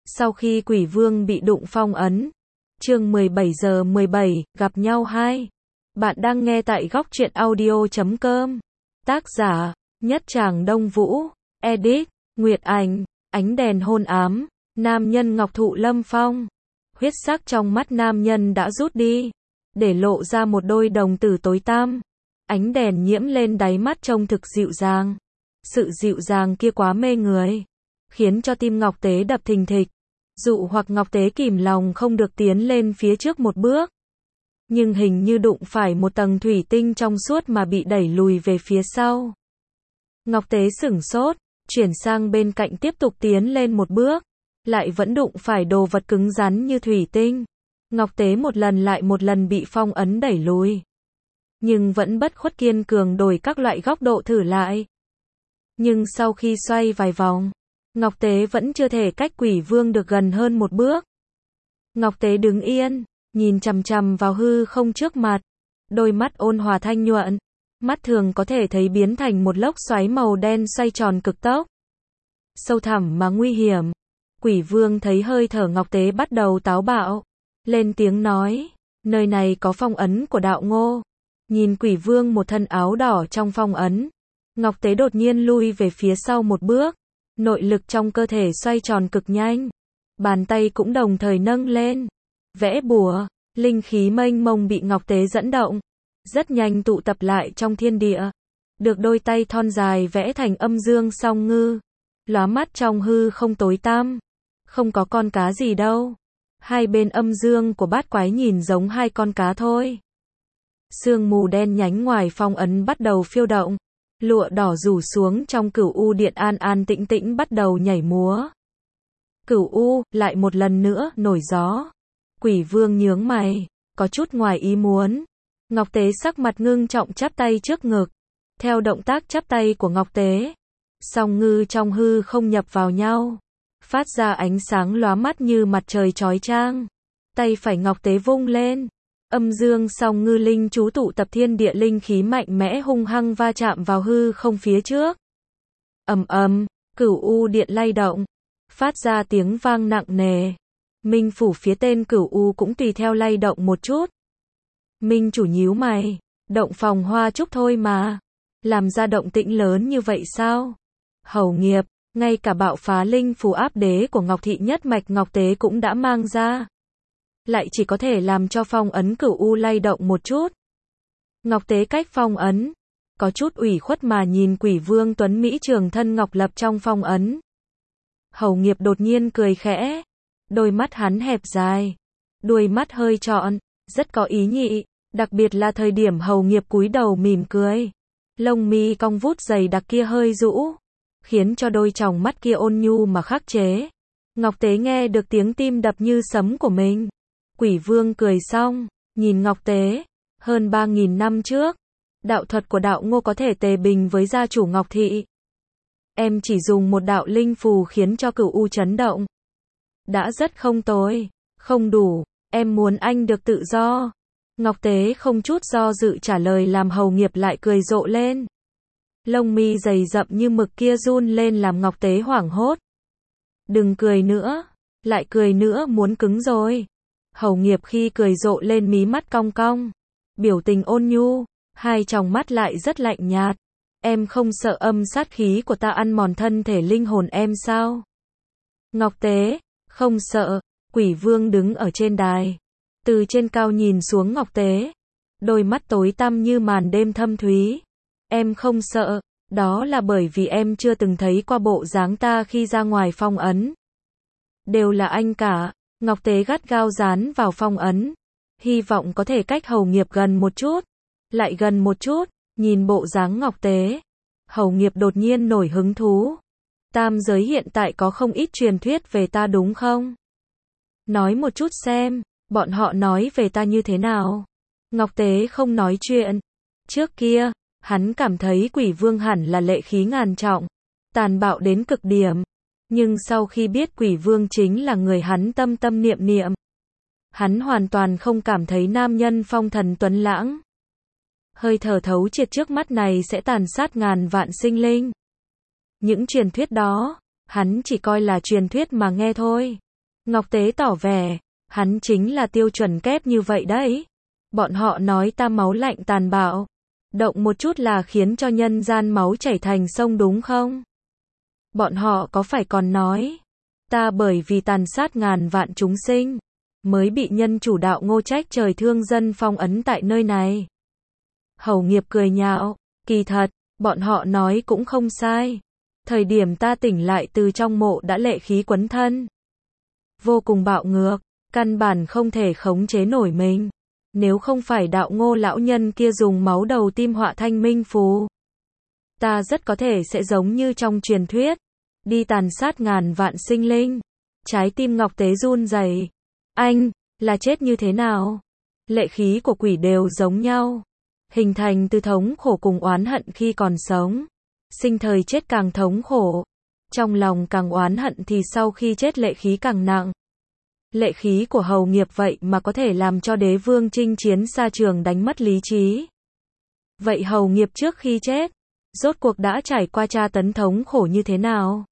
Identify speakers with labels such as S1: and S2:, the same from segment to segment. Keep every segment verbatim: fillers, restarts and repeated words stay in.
S1: Sau khi quỷ vương bị đụng phong ấn. Chương mười bảy giờ mười bảy, gặp nhau hai. Bạn đang nghe tại góc truyện audio chấm com. Tác giả, Nhất Tràng Đông Vũ. Edit, Nguyệt Ảnh. Ánh đèn hôn ám. Nam nhân ngọc thụ lâm phong. Huyết sắc trong mắt nam nhân đã rút đi, để lộ ra một đôi đồng tử tối tăm. Ánh đèn nhiễm lên đáy mắt trông thực dịu dàng. Sự dịu dàng kia quá mê người, khiến cho tim Ngọc Tế đập thình thịch. Dụ hoặc Ngọc Tế kìm lòng không được tiến lên phía trước một bước. Nhưng hình như đụng phải một tầng thủy tinh trong suốt mà bị đẩy lùi về phía sau. Ngọc Tế sửng sốt, chuyển sang bên cạnh tiếp tục tiến lên một bước. Lại vẫn đụng phải đồ vật cứng rắn như thủy tinh. Ngọc Tế một lần lại một lần bị phong ấn đẩy lùi. Nhưng vẫn bất khuất kiên cường đổi các loại góc độ thử lại. Nhưng sau khi xoay vài vòng, Ngọc Tế vẫn chưa thể cách quỷ vương được gần hơn một bước. Ngọc Tế đứng yên, nhìn chằm chằm vào hư không trước mặt. Đôi mắt ôn hòa thanh nhuận, mắt thường có thể thấy biến thành một lốc xoáy màu đen xoay tròn cực tốc. Sâu thẳm mà nguy hiểm. Quỷ vương thấy hơi thở Ngọc Tế bắt đầu táo bạo. Lên tiếng nói, nơi này có phong ấn của đạo ngô. Nhìn quỷ vương một thân áo đỏ trong phong ấn. Ngọc Tế đột nhiên lui về phía sau một bước. Nội lực trong cơ thể xoay tròn cực nhanh. Bàn tay cũng đồng thời nâng lên. Vẽ bùa, linh khí mênh mông bị Ngọc Tế dẫn động. Rất nhanh tụ tập lại trong thiên địa. Được đôi tay thon dài vẽ thành âm dương song ngư. Lóa mắt trong hư không tối tăm. Không có con cá gì đâu. Hai bên âm dương của bát quái nhìn giống hai con cá thôi. Sương mù đen nhánh ngoài phong ấn bắt đầu phiêu động. Lụa đỏ rủ xuống trong cửu u điện an an tĩnh tĩnh bắt đầu nhảy múa. Cửu u, lại một lần nữa, nổi gió. Quỷ vương nhướng mày, có chút ngoài ý muốn. Ngọc Tế sắc mặt ngưng trọng chắp tay trước ngực. Theo động tác chắp tay của Ngọc Tế, song ngư trong hư không nhập vào nhau. Phát ra ánh sáng lóa mắt như mặt trời chói chang. Tay phải Ngọc Tế vung lên. Âm dương song ngư linh chú tụ tập thiên địa linh khí mạnh mẽ hung hăng va chạm vào hư không phía trước. Ầm ầm, cửu u điện lay động, phát ra tiếng vang nặng nề. Minh phủ phía tên cửu u cũng tùy theo lay động một chút. Minh chủ nhíu mày, động phòng hoa trúc thôi mà, làm ra động tĩnh lớn như vậy sao? Hầu nghiệp, ngay cả bạo phá linh phù áp đế của Ngọc thị nhất mạch Ngọc Tế cũng đã mang ra. Lại chỉ có thể làm cho phong ấn cửu u lay động một chút. Ngọc Tế cách phong ấn, có chút ủy khuất mà nhìn quỷ vương tuấn Mỹ trường thân Ngọc Lập trong phong ấn. Hầu nghiệp đột nhiên cười khẽ, đôi mắt hắn hẹp dài, đuôi mắt hơi trọn, rất có ý nhị, đặc biệt là thời điểm hầu nghiệp cúi đầu mỉm cười. Lông mi cong vút dày đặc kia hơi rũ, khiến cho đôi tròng mắt kia ôn nhu mà khắc chế. Ngọc Tế nghe được tiếng tim đập như sấm của mình. Quỷ vương cười xong, nhìn Ngọc Tế, hơn ba nghìn năm trước, đạo thuật của đạo ngô có thể tề bình với gia chủ Ngọc thị. Em chỉ dùng một đạo linh phù khiến cho cửu u chấn động. Đã rất không tồi, không đủ, em muốn anh được tự do. Ngọc Tế không chút do dự trả lời làm hầu nghiệp lại cười rộ lên. Lông mi dày rậm như mực kia run lên làm Ngọc Tế hoảng hốt. Đừng cười nữa, lại cười nữa muốn cứng rồi. Hầu nghiệp khi cười rộ lên mí mắt cong cong, biểu tình ôn nhu, hai tròng mắt lại rất lạnh nhạt. Em không sợ âm sát khí của ta ăn mòn thân thể linh hồn em sao? Ngọc Tế, không sợ. Quỷ vương đứng ở trên đài, từ trên cao nhìn xuống Ngọc Tế, đôi mắt tối tăm như màn đêm thâm thúy. Em không sợ, đó là bởi vì em chưa từng thấy qua bộ dáng ta khi ra ngoài phong ấn. Đều là anh cả. Ngọc Tế gắt gao dán vào phong ấn, hy vọng có thể cách hầu nghiệp gần một chút, lại gần một chút, nhìn bộ dáng Ngọc Tế. Hầu nghiệp đột nhiên nổi hứng thú. Tam giới hiện tại có không ít truyền thuyết về ta đúng không? Nói một chút xem, bọn họ nói về ta như thế nào? Ngọc Tế không nói chuyện. Trước kia, hắn cảm thấy quỷ vương hẳn là lệ khí ngàn trọng, tàn bạo đến cực điểm. Nhưng sau khi biết quỷ vương chính là người hắn tâm tâm niệm niệm, hắn hoàn toàn không cảm thấy nam nhân phong thần tuấn lãng. Hơi thở thấu triệt trước mắt này sẽ tàn sát ngàn vạn sinh linh. Những truyền thuyết đó, hắn chỉ coi là truyền thuyết mà nghe thôi. Ngọc Tế tỏ vẻ, hắn chính là tiêu chuẩn kép như vậy đấy. Bọn họ nói ta máu lạnh tàn bạo. Động một chút là khiến cho nhân gian máu chảy thành sông đúng không? Bọn họ có phải còn nói, ta bởi vì tàn sát ngàn vạn chúng sinh, mới bị nhân chủ đạo Ngô trách trời thương dân phong ấn tại nơi này. Hầu Nghiệp cười nhạo, kỳ thật, bọn họ nói cũng không sai. Thời điểm ta tỉnh lại từ trong mộ đã lệ khí quấn thân. Vô cùng bạo ngược, căn bản không thể khống chế nổi mình. Nếu không phải đạo Ngô lão nhân kia dùng máu đầu tim họa thanh minh phù, ta rất có thể sẽ giống như trong truyền thuyết, đi tàn sát ngàn vạn sinh linh. Trái tim Ngọc Tế run rẩy. Anh, là chết như thế nào? Lệ khí của quỷ đều giống nhau. Hình thành từ thống khổ cùng oán hận khi còn sống. Sinh thời chết càng thống khổ. Trong lòng càng oán hận thì sau khi chết lệ khí càng nặng. Lệ khí của Hầu Nghiệp vậy mà có thể làm cho đế vương chinh chiến xa trường đánh mất lý trí. Vậy Hầu Nghiệp trước khi chết, rốt cuộc đã trải qua tra tấn thống khổ như thế nào?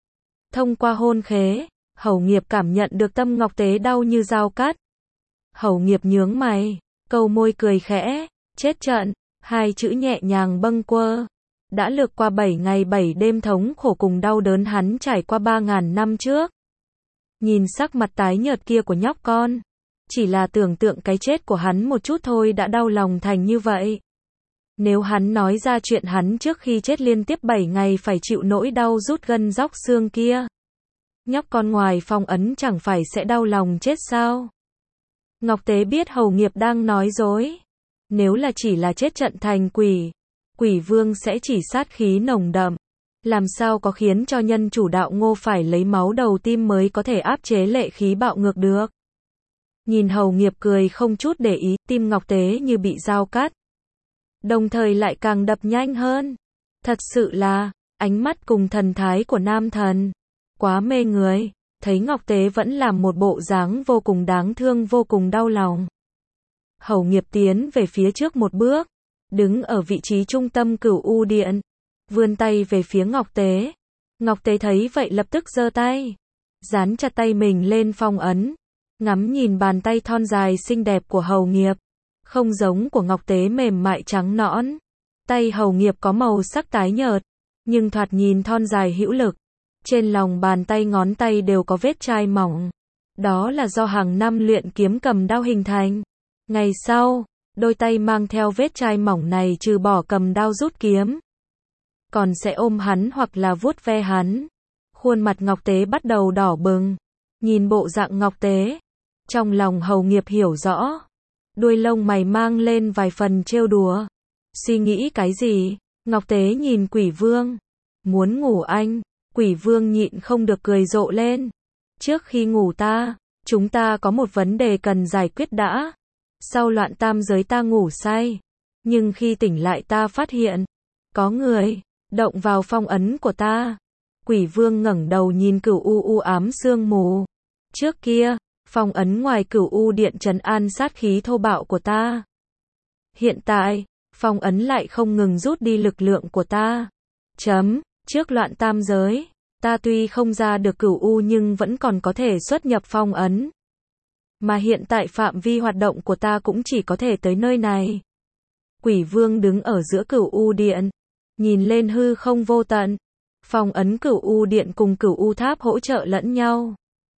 S1: Thông qua hôn khế, Hầu Nghiệp cảm nhận được tâm Ngọc Tế đau như dao cắt. Hầu Nghiệp nhướng mày, câu môi cười khẽ, chết trận, hai chữ nhẹ nhàng bâng quơ. Đã lược qua bảy ngày bảy đêm thống khổ cùng đau đớn hắn trải qua ba ngàn năm trước. Nhìn sắc mặt tái nhợt kia của nhóc con, chỉ là tưởng tượng cái chết của hắn một chút thôi đã đau lòng thành như vậy. Nếu hắn nói ra chuyện hắn trước khi chết liên tiếp bảy ngày phải chịu nỗi đau rút gân róc xương kia, nhóc con ngoài phong ấn chẳng phải sẽ đau lòng chết sao? Ngọc Tế biết Hầu Nghiệp đang nói dối. Nếu là chỉ là chết trận thành quỷ, quỷ vương sẽ chỉ sát khí nồng đậm. Làm sao có khiến cho nhân chủ đạo Ngô phải lấy máu đầu tim mới có thể áp chế lệ khí bạo ngược được. Nhìn Hầu Nghiệp cười không chút để ý, tim Ngọc Tế như bị dao cắt. Đồng thời lại càng đập nhanh hơn. Thật sự là, ánh mắt cùng thần thái của nam thần. Quá mê người, thấy Ngọc Tế vẫn làm một bộ dáng vô cùng đáng thương vô cùng đau lòng. Hầu Nghiệp tiến về phía trước một bước, đứng ở vị trí trung tâm Cửu U Điện, vươn tay về phía Ngọc Tế. Ngọc Tế thấy vậy lập tức giơ tay, dán chặt tay mình lên phong ấn, ngắm nhìn bàn tay thon dài xinh đẹp của Hầu Nghiệp, không giống của Ngọc Tế mềm mại trắng nõn. Tay Hầu Nghiệp có màu sắc tái nhợt, nhưng thoạt nhìn thon dài hữu lực. Trên lòng bàn tay ngón tay đều có vết chai mỏng. Đó là do hàng năm luyện kiếm cầm đao hình thành. Ngày sau, đôi tay mang theo vết chai mỏng này trừ bỏ cầm đao rút kiếm, còn sẽ ôm hắn hoặc là vuốt ve hắn. Khuôn mặt Ngọc Tế bắt đầu đỏ bừng. Nhìn bộ dạng Ngọc Tế, trong lòng Hầu Nghiệp hiểu rõ. Đuôi lông mày mang lên vài phần trêu đùa. Suy nghĩ cái gì? Ngọc Tế nhìn Quỷ Vương. Muốn ngủ anh. Quỷ Vương nhịn không được cười rộ lên. Trước khi ngủ ta, chúng ta có một vấn đề cần giải quyết đã. Sau loạn tam giới ta ngủ say. Nhưng khi tỉnh lại ta phát hiện, có người động vào phong ấn của ta. Quỷ Vương ngẩng đầu nhìn Cửu U u ám sương mù. Trước kia, phong ấn ngoài Cửu U Điện trấn an sát khí thô bạo của ta. Hiện tại, phong ấn lại không ngừng rút đi lực lượng của ta. Chấm, trước loạn tam giới, ta tuy không ra được Cửu U nhưng vẫn còn có thể xuất nhập phong ấn. Mà hiện tại phạm vi hoạt động của ta cũng chỉ có thể tới nơi này. Quỷ Vương đứng ở giữa Cửu U Điện, nhìn lên hư không vô tận. Phong ấn Cửu U Điện cùng Cửu U Tháp hỗ trợ lẫn nhau.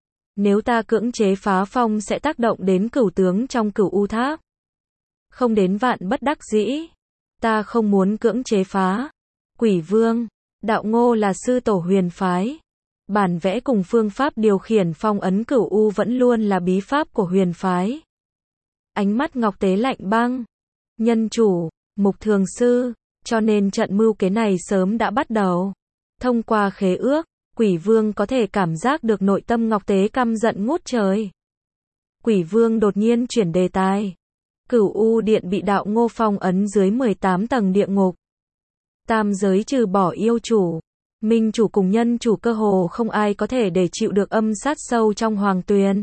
S1: Nếu ta cưỡng chế phá phong sẽ tác động đến cửu tướng trong Cửu U Tháp. Không đến vạn bất đắc dĩ, ta không muốn cưỡng chế phá. Quỷ Vương, đạo Ngô là sư tổ huyền phái. Bản vẽ cùng phương pháp điều khiển phong ấn Cửu U vẫn luôn là bí pháp của huyền phái. Ánh mắt Ngọc Tế lạnh băng. Nhân chủ, Mục Thường Sư, cho nên trận mưu kế này sớm đã bắt đầu. Thông qua khế ước, Quỷ Vương có thể cảm giác được nội tâm Ngọc Tế căm giận ngút trời. Quỷ Vương đột nhiên chuyển đề tài. Cửu U Điện bị đạo Ngô phong ấn dưới mười tám tầng địa ngục. Tam giới trừ bỏ yêu chủ, minh chủ cùng nhân chủ cơ hồ không ai có thể để chịu được âm sát sâu trong hoàng tuyền.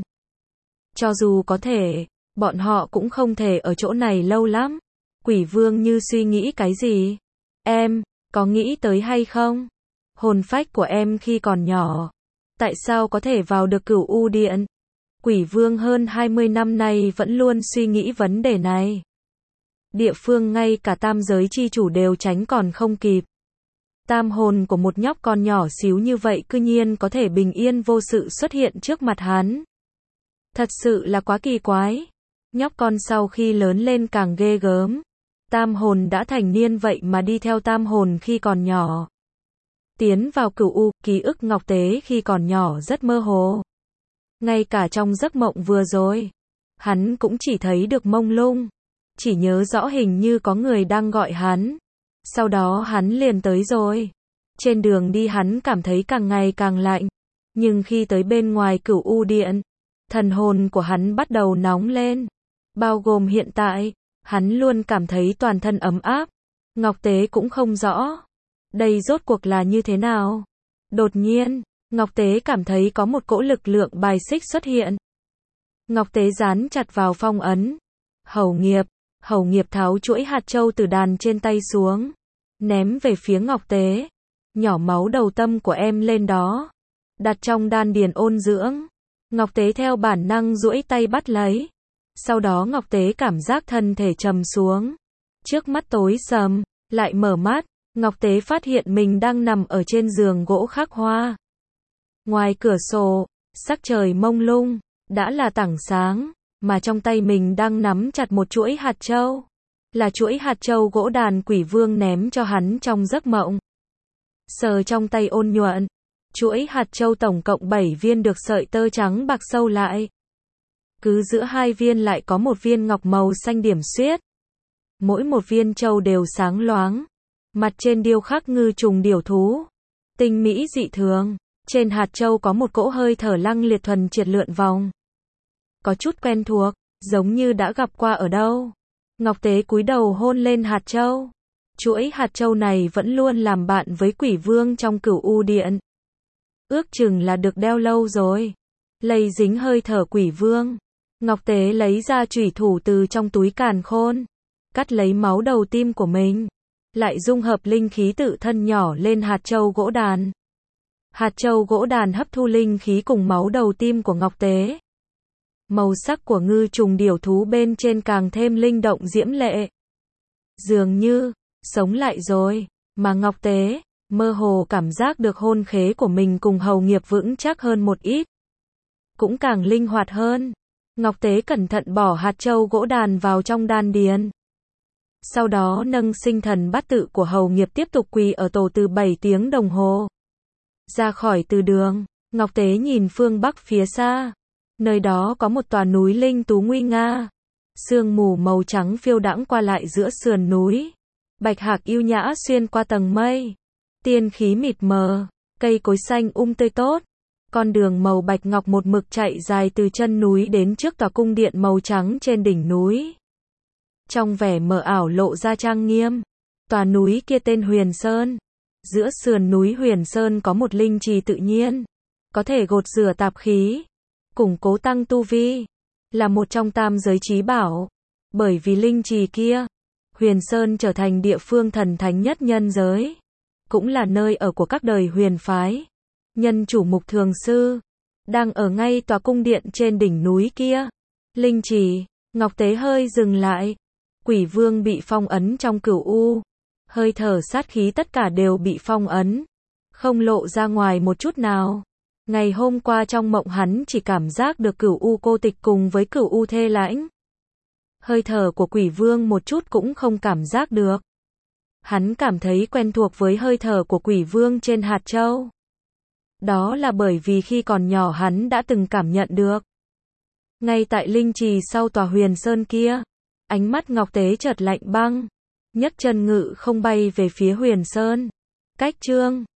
S1: Cho dù có thể, bọn họ cũng không thể ở chỗ này lâu lắm. Quỷ Vương như suy nghĩ cái gì? Em, có nghĩ tới hay không? Hồn phách của em khi còn nhỏ, tại sao có thể vào được Cửu U Điện? Quỷ Vương hơn hai mươi năm nay vẫn luôn suy nghĩ vấn đề này. Địa phương ngay cả tam giới chi chủ đều tránh còn không kịp. Tam hồn của một nhóc con nhỏ xíu như vậy cư nhiên có thể bình yên vô sự xuất hiện trước mặt hắn. Thật sự là quá kỳ quái. Nhóc con sau khi lớn lên càng ghê gớm. Tam hồn đã thành niên vậy mà đi theo tam hồn khi còn nhỏ. Tiến vào cửu u, ký ức Ngọc Tế khi còn nhỏ rất mơ hồ. Ngay cả trong giấc mộng vừa rồi, hắn cũng chỉ thấy được mông lung. Chỉ nhớ rõ hình như có người đang gọi hắn. Sau đó hắn liền tới rồi. Trên đường đi hắn cảm thấy càng ngày càng lạnh. Nhưng khi tới bên ngoài cửu u điện, thần hồn của hắn bắt đầu nóng lên. Bao gồm hiện tại, hắn luôn cảm thấy toàn thân ấm áp. Ngọc Tế cũng không rõ. Đây rốt cuộc là như thế nào? Đột nhiên, Ngọc Tế cảm thấy có một cỗ lực lượng bài xích xuất hiện. Ngọc Tế dán chặt vào phong ấn. Hầu nghiệp, Hầu nghiệp tháo chuỗi hạt châu từ đàn trên tay xuống. Ném về phía Ngọc Tế. Nhỏ máu đầu tâm của em lên đó. Đặt trong đan điền ôn dưỡng. Ngọc Tế theo bản năng duỗi tay bắt lấy. Sau đó Ngọc Tế cảm giác thân thể trầm xuống. Trước mắt tối sầm, lại mở mắt. Ngọc Tế phát hiện mình đang nằm ở trên giường gỗ khắc hoa. Ngoài cửa sổ, sắc trời mông lung, đã là tảng sáng, mà trong tay mình đang nắm chặt một chuỗi hạt châu. Là chuỗi hạt châu gỗ đàn Quỷ Vương ném cho hắn trong giấc mộng. Sờ trong tay ôn nhuận, chuỗi hạt châu tổng cộng bảy viên được sợi tơ trắng bạc sâu lại. Cứ giữa hai viên lại có một viên ngọc màu xanh điểm xuyết. Mỗi một viên châu đều sáng loáng. Mặt trên điêu khắc ngư trùng điểu thú. Tinh mỹ dị thường. Trên hạt châu có một cỗ hơi thở lăng liệt thuần triệt lượn vòng. Có chút quen thuộc, giống như đã gặp qua ở đâu. Ngọc Tế cúi đầu hôn lên hạt châu. Chuỗi hạt châu này vẫn luôn làm bạn với Quỷ Vương trong cửu u điện. Ước chừng là được đeo lâu rồi. Lây dính hơi thở Quỷ Vương. Ngọc Tế lấy ra chủy thủ từ trong túi càn khôn. Cắt lấy máu đầu tim của mình. Lại dung hợp linh khí tự thân nhỏ lên hạt châu gỗ đàn. Hạt châu gỗ đàn hấp thu linh khí cùng máu đầu tim của Ngọc Tế. Màu sắc của ngư trùng điểu thú bên trên càng thêm linh động diễm lệ. Dường như, sống lại rồi, mà Ngọc Tế, mơ hồ cảm giác được hôn khế của mình cùng hầu nghiệp vững chắc hơn một ít. Cũng càng linh hoạt hơn. Ngọc Tế cẩn thận bỏ hạt châu gỗ đàn vào trong đan điền. Sau đó nâng sinh thần bát tự của hầu nghiệp tiếp tục quỳ ở tổ từ bảy tiếng đồng hồ. Ra khỏi từ đường, Ngọc Tế nhìn phương bắc phía xa. Nơi đó có một tòa núi linh tú nguy nga. Sương mù màu trắng phiêu đãng qua lại giữa sườn núi. Bạch hạc yêu nhã xuyên qua tầng mây. Tiên khí mịt mờ, cây cối xanh um tươi tốt. Con đường màu bạch ngọc một mực chạy dài từ chân núi đến trước tòa cung điện màu trắng trên đỉnh núi. Trong vẻ mờ ảo lộ ra trang nghiêm. Tòa núi kia tên Huyền Sơn. Giữa sườn núi Huyền Sơn có một linh trì tự nhiên. Có thể gột rửa tạp khí. Củng cố tăng tu vi. Là một trong tam giới chí bảo. Bởi vì linh trì kia, Huyền Sơn trở thành địa phương thần thánh nhất nhân giới. Cũng là nơi ở của các đời huyền phái. Nhân chủ Mục Thường Sư. Đang ở ngay tòa cung điện trên đỉnh núi kia. Linh trì, Ngọc Tế hơi dừng lại. Quỷ Vương bị phong ấn trong cửu u. Hơi thở sát khí tất cả đều bị phong ấn. Không lộ ra ngoài một chút nào. Ngày hôm qua trong mộng hắn chỉ cảm giác được cửu u cô tịch cùng với cửu u thê lãnh. Hơi thở của Quỷ Vương một chút cũng không cảm giác được. Hắn cảm thấy quen thuộc với hơi thở của Quỷ Vương trên hạt châu. Đó là bởi vì khi còn nhỏ hắn đã từng cảm nhận được. Ngay tại linh trì sau tòa Huyền Sơn kia, ánh mắt Ngọc Tế chợt lạnh băng, nhấc chân ngự không bay về phía Huyền Sơn. Cách chương